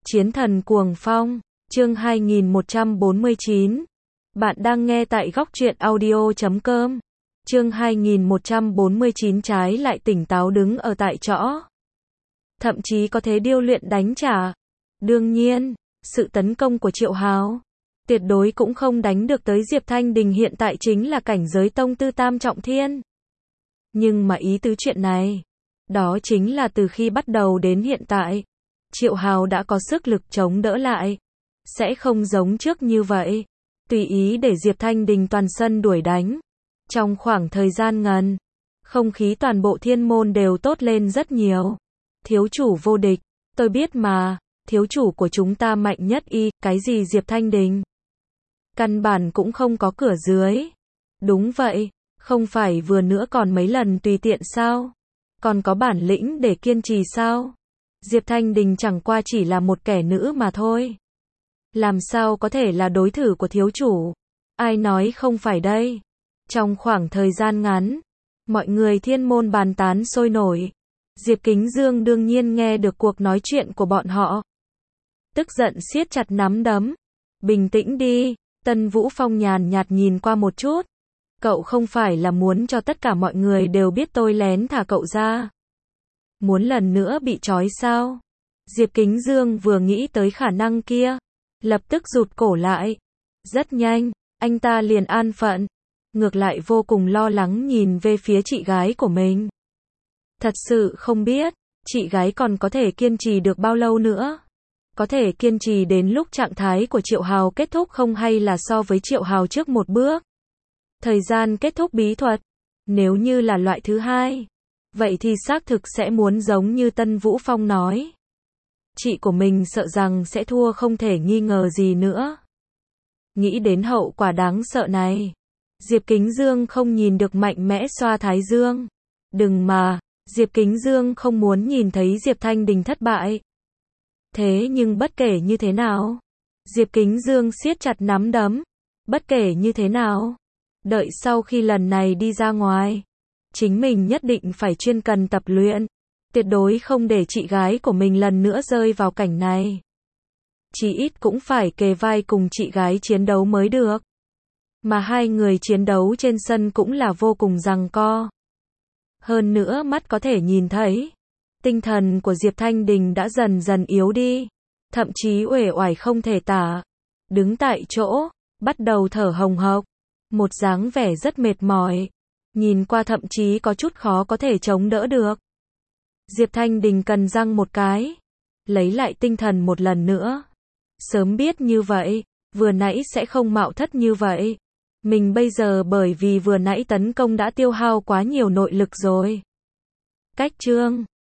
Chiến thần cuồng phong, chương 2149. Bạn đang nghe tại góc truyện audio.com. Chương 2149 trái lại tỉnh táo đứng ở tại chỗ. Thậm chí có thể điêu luyện đánh trả. Đương nhiên, sự tấn công của Triệu Hào tuyệt đối cũng không đánh được tới Diệp Thanh Đình hiện tại chính là cảnh giới tông tư tam trọng thiên. Nhưng mà ý tứ chuyện này, đó chính là từ khi bắt đầu đến hiện tại, Triệu Hào đã có sức lực chống đỡ lại. Sẽ không giống trước như vậy, tùy ý để Diệp Thanh Đình toàn sân đuổi đánh. Trong khoảng thời gian ngắn, không khí toàn bộ thiên môn đều tốt lên rất nhiều. Thiếu chủ vô địch, tôi biết mà, thiếu chủ của chúng ta mạnh nhất cái gì Diệp Thanh Đình? Căn bản cũng không có cửa dưới. Đúng vậy, không phải vừa nữa còn mấy lần tùy tiện sao? Còn có bản lĩnh để kiên trì sao? Diệp Thanh Đình chẳng qua chỉ là một kẻ nữ mà thôi. Làm sao có thể là đối thủ của thiếu chủ? Ai nói không phải đây? Trong khoảng thời gian ngắn, mọi người thiên môn bàn tán sôi nổi. Diệp Kính Dương đương nhiên nghe được cuộc nói chuyện của bọn họ. Tức giận siết chặt nắm đấm. Bình tĩnh đi, Tân Vũ Phong nhàn nhạt nhìn qua một chút. Cậu không phải là muốn cho tất cả mọi người đều biết tôi lén thả cậu ra. Muốn lần nữa bị trói sao? Diệp Kính Dương vừa nghĩ tới khả năng kia, lập tức rụt cổ lại. Rất nhanh, anh ta liền an phận, ngược lại vô cùng lo lắng nhìn về phía chị gái của mình. Thật sự không biết, chị gái còn có thể kiên trì được bao lâu nữa? Có thể kiên trì đến lúc trạng thái của Triệu Hào kết thúc không, hay là so với Triệu Hào trước một bước? Thời gian kết thúc bí thuật, nếu như là loại thứ hai, vậy thì xác thực sẽ muốn giống như Tân Vũ Phong nói. Chị của mình sợ rằng sẽ thua không thể nghi ngờ gì nữa. Nghĩ đến hậu quả đáng sợ này, Diệp Kính Dương không nhìn được mạnh mẽ xoa thái dương. Đừng mà, Diệp Kính Dương không muốn nhìn thấy Diệp Thanh Đình thất bại. Thế nhưng bất kể như thế nào, Diệp Kính Dương siết chặt nắm đấm. Bất kể như thế nào, đợi sau khi lần này đi ra ngoài, chính mình nhất định phải chuyên cần tập luyện. Tuyệt đối không để chị gái của mình lần nữa rơi vào cảnh này. Chí ít cũng phải kề vai cùng chị gái chiến đấu mới được. Mà hai người chiến đấu trên sân cũng là vô cùng giằng co. Hơn nữa mắt có thể nhìn thấy, tinh thần của Diệp Thanh Đình đã dần dần yếu đi. Thậm chí uể oải không thể tả. Đứng tại chỗ, bắt đầu thở hồng hộc. Một dáng vẻ rất mệt mỏi. Nhìn qua thậm chí có chút khó có thể chống đỡ được. Diệp Thanh Đình cắn răng một cái, lấy lại tinh thần một lần nữa. Sớm biết như vậy, vừa nãy sẽ không mạo thất như vậy. Mình bây giờ bởi vì vừa nãy tấn công đã tiêu hao quá nhiều nội lực rồi. Cách chương